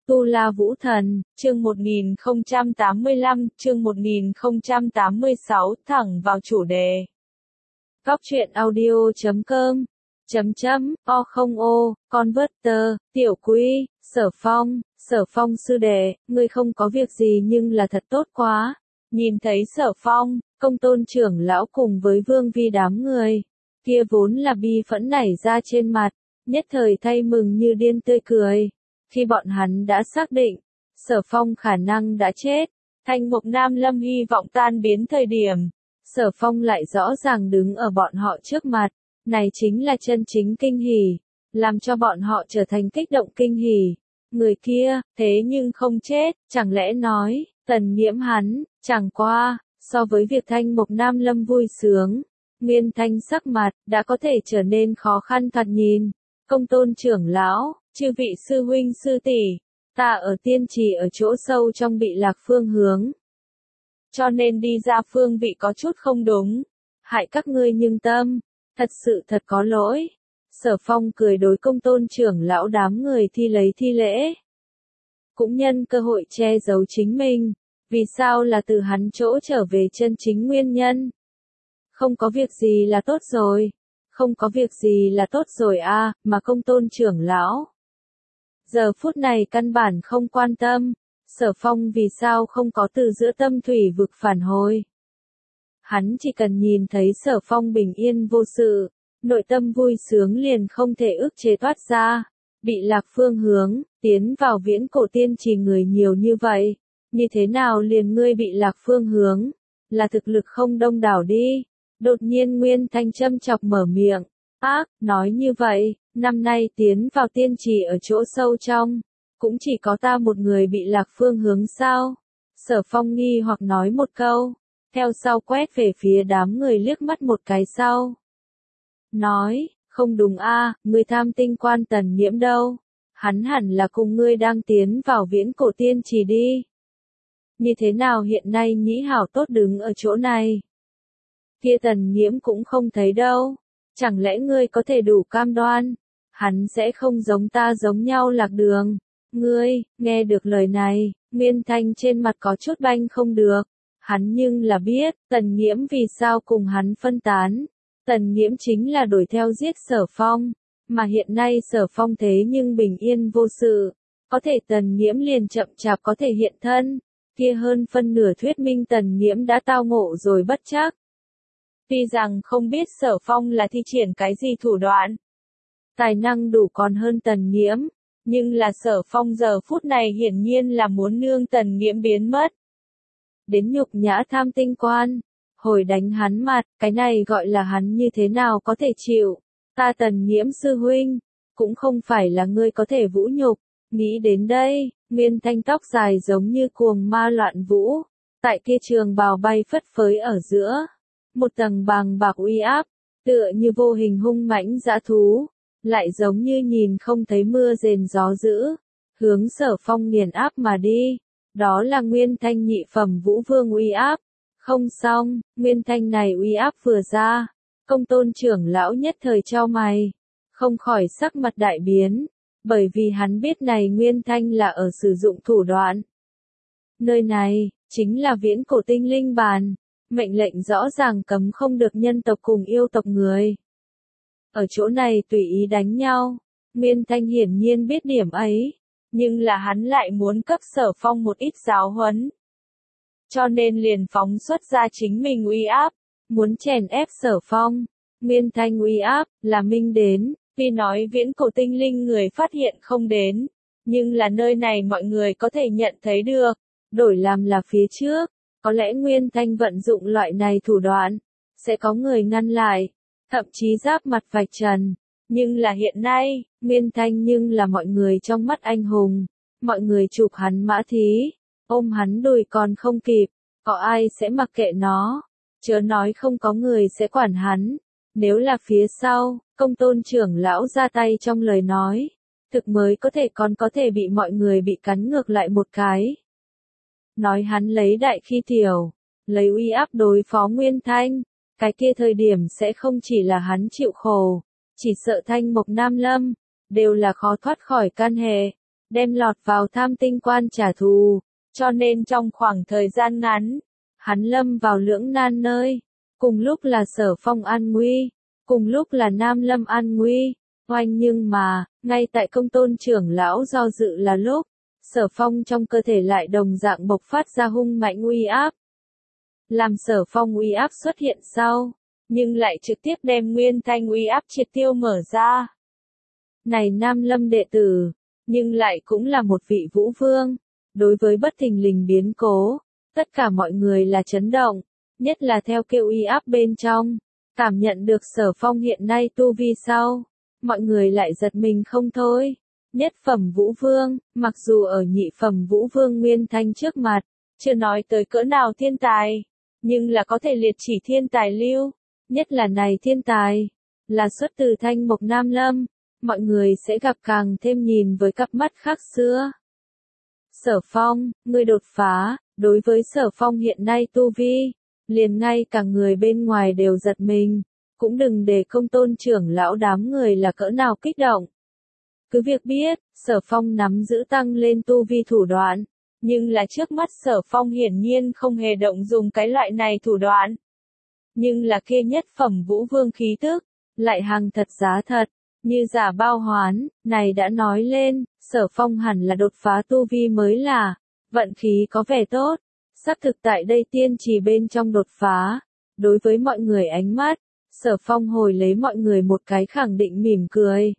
Tu La Vũ Thần, chương 1085, chương 1086, thẳng vào chủ đề. Góc truyện audio.com O Converter, Tiểu Quý, Sở Phong sư đệ, ngươi không có việc gì nhưng là thật tốt quá. Nhìn thấy Sở Phong, Công Tôn trưởng lão cùng với Vương Vi đám người, kia vốn là bi phẫn nảy ra trên mặt, nhất thời thay mừng như điên tươi cười. Khi bọn hắn đã xác định, Sở Phong khả năng đã chết, Thanh Mục Nam Lâm hy vọng tan biến thời điểm, Sở Phong lại rõ ràng đứng ở bọn họ trước mặt, này chính là chân chính kinh hỉ, làm cho bọn họ trở thành kích động kinh hỉ. Người kia, thế nhưng không chết, chẳng lẽ nói, Tần Nhiễm hắn, chẳng qua, so với việc Thanh Mục Nam Lâm vui sướng, Nguyên Thanh sắc mặt, đã có thể trở nên khó khăn thoạt nhìn. Công Tôn trưởng lão, chư vị sư huynh sư tỷ, ta ở tiên trì ở chỗ sâu trong bị lạc phương hướng. Cho nên đi ra phương vị có chút không đúng, hại các ngươi nhưng tâm, thật sự thật có lỗi. Sở Phong cười đối Công Tôn trưởng lão đám người thi lấy thi lễ. Cũng nhân cơ hội che giấu chính mình, vì sao là từ hắn chỗ trở về chân chính nguyên nhân. Không có việc gì là tốt rồi. Không có việc gì là tốt rồi a, mà Công Tôn trưởng lão. Giờ phút này căn bản không quan tâm, Sở Phong vì sao không có từ giữa tâm thủy vực phản hồi. Hắn chỉ cần nhìn thấy Sở Phong bình yên vô sự, nội tâm vui sướng liền không thể ức chế toát ra, bị lạc phương hướng, tiến vào viễn cổ tiên trì người nhiều như vậy, như thế nào liền ngươi bị lạc phương hướng, là thực lực không đông đảo đi. Đột nhiên Nguyên Thanh châm chọc mở miệng, nói như vậy, năm nay tiến vào tiên trì ở chỗ sâu trong, cũng chỉ có ta một người bị lạc phương hướng sao? Sở Phong nghi hoặc nói một câu, theo sau quét về phía đám người liếc mắt một cái sau. Nói, không đúng a, ngươi tham tinh quan Tần Nhiễm đâu? Hắn hẳn là cùng ngươi đang tiến vào viễn cổ tiên trì đi. Như thế nào hiện nay nhĩ hảo tốt đứng ở chỗ này? Kia Tần Nhiễm cũng không thấy đâu, chẳng lẽ ngươi có thể đủ cam đoan, hắn sẽ không giống ta giống nhau lạc đường. Ngươi, nghe được lời này, Nguyên Thanh trên mặt có chút banh không được, hắn nhưng là biết, Tần Nhiễm vì sao cùng hắn phân tán. Tần Nhiễm chính là đuổi theo giết Sở Phong, mà hiện nay Sở Phong thế nhưng bình yên vô sự, có thể Tần Nhiễm liền chậm chạp có thể hiện thân, kia hơn phân nửa thuyết minh Tần Nhiễm đã tao ngộ rồi bất trắc. Tuy rằng không biết Sở Phong là thi triển cái gì thủ đoạn, tài năng đủ còn hơn Tần Nhiễm, nhưng là Sở Phong giờ phút này hiển nhiên là muốn nương Tần Nhiễm biến mất. Đến nhục nhã tham tinh quan, hồi đánh hắn mặt, cái này gọi là hắn như thế nào có thể chịu, ta Tần Nhiễm sư huynh, cũng không phải là ngươi có thể vũ nhục. Nghĩ đến đây, Nguyên Thanh tóc dài giống như cuồng ma loạn vũ, tại kia trường bào bay phất phới ở giữa. Một tầng bàng bạc uy áp, tựa như vô hình hung mãnh dã thú, lại giống như nhìn không thấy mưa rền gió dữ, hướng Sở Phong nghiền áp mà đi. Đó là Nguyên Thanh nhị phẩm vũ vương uy áp. Không xong, Nguyên Thanh này uy áp vừa ra, Công Tôn trưởng lão nhất thời chau mày, không khỏi sắc mặt đại biến, bởi vì hắn biết này Nguyên Thanh là ở sử dụng thủ đoạn. Nơi này, chính là viễn cổ tinh linh bàn. Mệnh lệnh rõ ràng cấm không được nhân tộc cùng yêu tộc người. Ở chỗ này tùy ý đánh nhau, Nguyên Thanh hiển nhiên biết điểm ấy, nhưng là hắn lại muốn cấp Sở Phong một ít giáo huấn. Cho nên liền phóng xuất ra chính mình uy áp, muốn chèn ép Sở Phong. Nguyên Thanh uy áp, là minh đến, vì nói viễn cổ tinh linh người phát hiện không đến, nhưng là nơi này mọi người có thể nhận thấy được, đổi làm là phía trước. Có lẽ Nguyên Thanh vận dụng loại này thủ đoạn, sẽ có người ngăn lại, thậm chí giáp mặt vạch trần. Nhưng là hiện nay, Nguyên Thanh nhưng là mọi người trong mắt anh hùng, mọi người chụp hắn mã thí, ôm hắn đùi còn không kịp, có ai sẽ mặc kệ nó, chớ nói không có người sẽ quản hắn. Nếu là phía sau, Công Tôn trưởng lão ra tay trong lời nói, thực mới có thể còn có thể bị mọi người bị cắn ngược lại một cái. Nói hắn lấy đại khi tiểu, lấy uy áp đối phó Nguyên Thanh, cái kia thời điểm sẽ không chỉ là hắn chịu khổ, chỉ sợ Thanh Mục Nam Lâm, đều là khó thoát khỏi can hệ. đem lọt vào Tham Tinh Quan trả thù, cho nên trong khoảng thời gian ngắn, hắn lâm vào lưỡng nan nơi, cùng lúc là Sở Phong an nguy, cùng lúc là Nam Lâm an nguy, oanh nhưng mà, ngay tại Công Tôn trưởng lão do dự là lúc, Sở Phong trong cơ thể lại đồng dạng bộc phát ra hung mạnh uy áp. Làm Sở Phong uy áp xuất hiện sau, nhưng lại trực tiếp đem Nguyên Thanh uy áp triệt tiêu mở ra. Này Nam Lâm đệ tử, nhưng lại cũng là một vị vũ vương, đối với bất thình lình biến cố, tất cả mọi người là chấn động, nhất là theo kêu uy áp bên trong, cảm nhận được Sở Phong hiện nay tu vi sau, mọi người lại giật mình không thôi. Nhất phẩm vũ vương, mặc dù ở nhị phẩm vũ vương Nguyên Thanh trước mặt, chưa nói tới cỡ nào thiên tài, nhưng là có thể liệt chỉ thiên tài lưu, nhất là này thiên tài, là xuất từ Thanh Mộc Nam Lâm, mọi người sẽ gặp càng thêm nhìn với cặp mắt khác xưa. Sở Phong, ngươi đột phá, đối với Sở Phong hiện nay tu vi, liền ngay cả người bên ngoài đều giật mình, cũng đừng để Công Tôn trưởng lão đám người là cỡ nào kích động. Cứ việc biết, Sở Phong nắm giữ tăng lên tu vi thủ đoạn, nhưng là trước mắt Sở Phong hiển nhiên không hề động dùng cái loại này thủ đoạn. Nhưng là kia nhất phẩm vũ vương khí tức, lại hàng thật giá thật, như giả bao hoán, này đã nói lên, Sở Phong hẳn là đột phá tu vi mới là, vận khí có vẻ tốt, xác thực tại đây tiên trì bên trong đột phá, đối với mọi người ánh mắt, Sở Phong hồi lấy mọi người một cái khẳng định mỉm cười.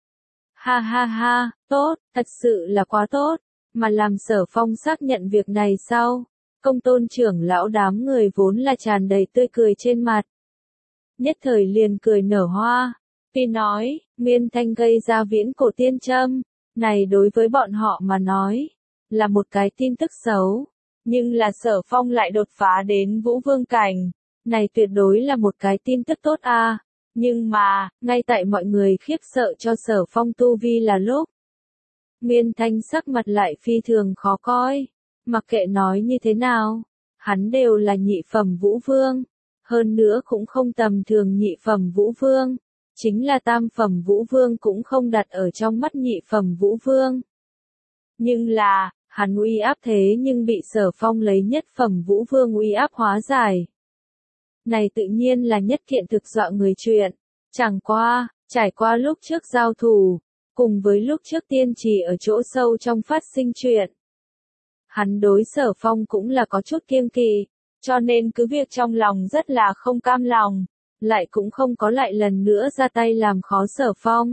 Ha ha ha, tốt, thật sự là quá tốt, mà làm Sở Phong xác nhận việc này sau, Công Tôn trưởng lão đám người vốn là tràn đầy tươi cười trên mặt. Nhất thời liền cười nở hoa, vì nói, Nguyên Thanh gây ra viễn cổ tiên châm, này đối với bọn họ mà nói, là một cái tin tức xấu, nhưng là Sở Phong lại đột phá đến vũ vương cảnh, này tuyệt đối là một cái tin tức tốt a. Nhưng mà, ngay tại mọi người khiếp sợ cho Sở Phong tu vi là lúc, Nguyên Thanh sắc mặt lại phi thường khó coi, mặc kệ nói như thế nào, hắn đều là nhị phẩm vũ vương, hơn nữa cũng không tầm thường nhị phẩm vũ vương, chính là tam phẩm vũ vương cũng không đặt ở trong mắt nhị phẩm vũ vương. Nhưng là, hắn uy áp thế nhưng bị Sở Phong lấy nhất phẩm vũ vương uy áp hóa giải. Này tự nhiên là nhất kiện thực dọa người chuyện, chẳng qua, trải qua lúc trước giao thủ, cùng với lúc trước tiên trì ở chỗ sâu trong phát sinh chuyện. Hắn đối Sở Phong cũng là có chút kiêng kỵ, cho nên cứ việc trong lòng rất là không cam lòng, lại cũng không có lại lần nữa ra tay làm khó Sở Phong.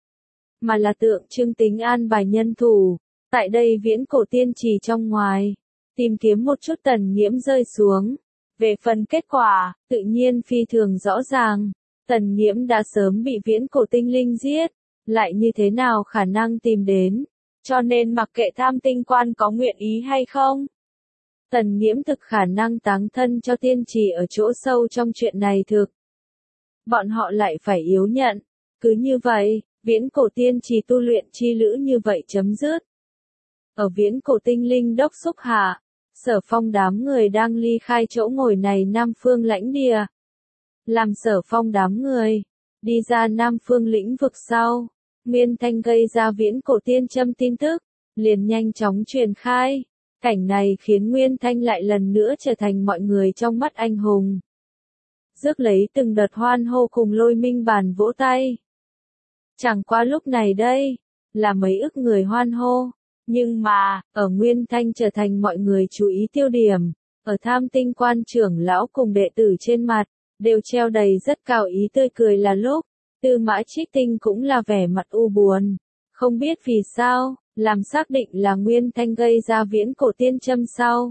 Mà là tượng trưng tính an bài nhân thủ, tại đây viễn cổ tiên trì trong ngoài, tìm kiếm một chút Tần Nghiễm rơi xuống. Về phần kết quả, tự nhiên phi thường rõ ràng, Tần Nghiễm đã sớm bị viễn cổ tinh linh giết, lại như thế nào khả năng tìm đến, cho nên mặc kệ Tham Tinh Quan có nguyện ý hay không. Tần Nghiễm thực khả năng táng thân cho tiên trì ở chỗ sâu trong chuyện này thực. Bọn họ lại phải yếu nhận, cứ như vậy, viễn cổ tiên trì tu luyện chi lữ như vậy chấm dứt. Ở viễn cổ tinh linh đốc xúc hạ, Sở Phong đám người đang ly khai chỗ ngồi này Nam Phương lãnh địa. Làm Sở Phong đám người, đi ra Nam Phương lĩnh vực sau, Nguyên Thanh gây ra viễn cổ tiên châm tin tức, liền nhanh chóng truyền khai. Cảnh này khiến Nguyên Thanh lại lần nữa trở thành mọi người trong mắt anh hùng. Rước lấy từng đợt hoan hô cùng lôi minh bàn vỗ tay. Chẳng qua lúc này đây, là mấy ức người hoan hô. Nhưng mà, ở Nguyên Thanh trở thành mọi người chú ý tiêu điểm, ở Tham Tinh Quan trưởng lão cùng đệ tử trên mặt, đều treo đầy rất cao ý tươi cười là lúc, Tư Mã Trích Tinh cũng là vẻ mặt u buồn. Không biết vì sao, làm xác định là Nguyên Thanh gây ra viễn cổ tiên châm sau.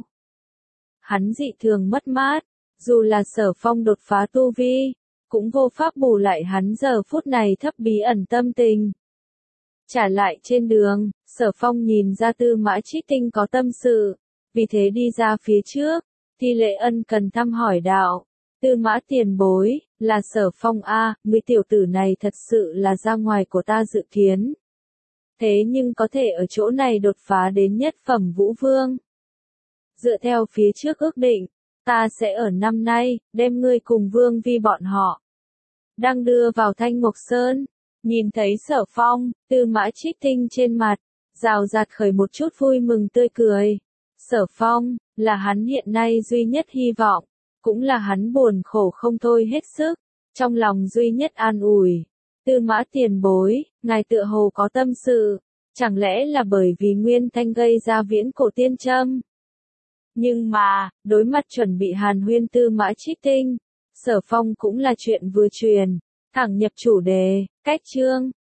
Hắn dị thường mất mát, dù là Sở Phong đột phá tu vi, cũng vô pháp bù lại hắn giờ phút này thấp bí ẩn tâm tình. Trả lại trên đường, Sở Phong nhìn ra Tư Mã Trích Tinh có tâm sự, vì thế đi ra phía trước, Thi Lệ ân cần thăm hỏi đạo, Tư Mã tiền bối, là Sở Phong a, người tiểu tử này thật sự là ra ngoài của ta dự kiến. Thế nhưng có thể ở chỗ này đột phá đến nhất phẩm vũ vương. Dựa theo phía trước ước định, ta sẽ ở năm nay, đem ngươi cùng Vương Vi bọn họ đang đưa vào Thanh Mộc Sơn. Nhìn thấy Sở Phong, Tư Mã Trích Tinh trên mặt rào rạt khởi một chút vui mừng tươi cười. Sở Phong, là hắn hiện nay duy nhất hy vọng, cũng là hắn buồn khổ không thôi hết sức, trong lòng duy nhất an ủi. Tư Mã tiền bối, ngài tựa hồ có tâm sự, chẳng lẽ là bởi vì Nguyên Thanh gây ra viễn cổ tiên châm? Nhưng mà, đối mặt chuẩn bị hàn huyên Tư Mã Trích Tinh, Sở Phong cũng là chuyện vừa truyền, thẳng nhập chủ đề, cách chương.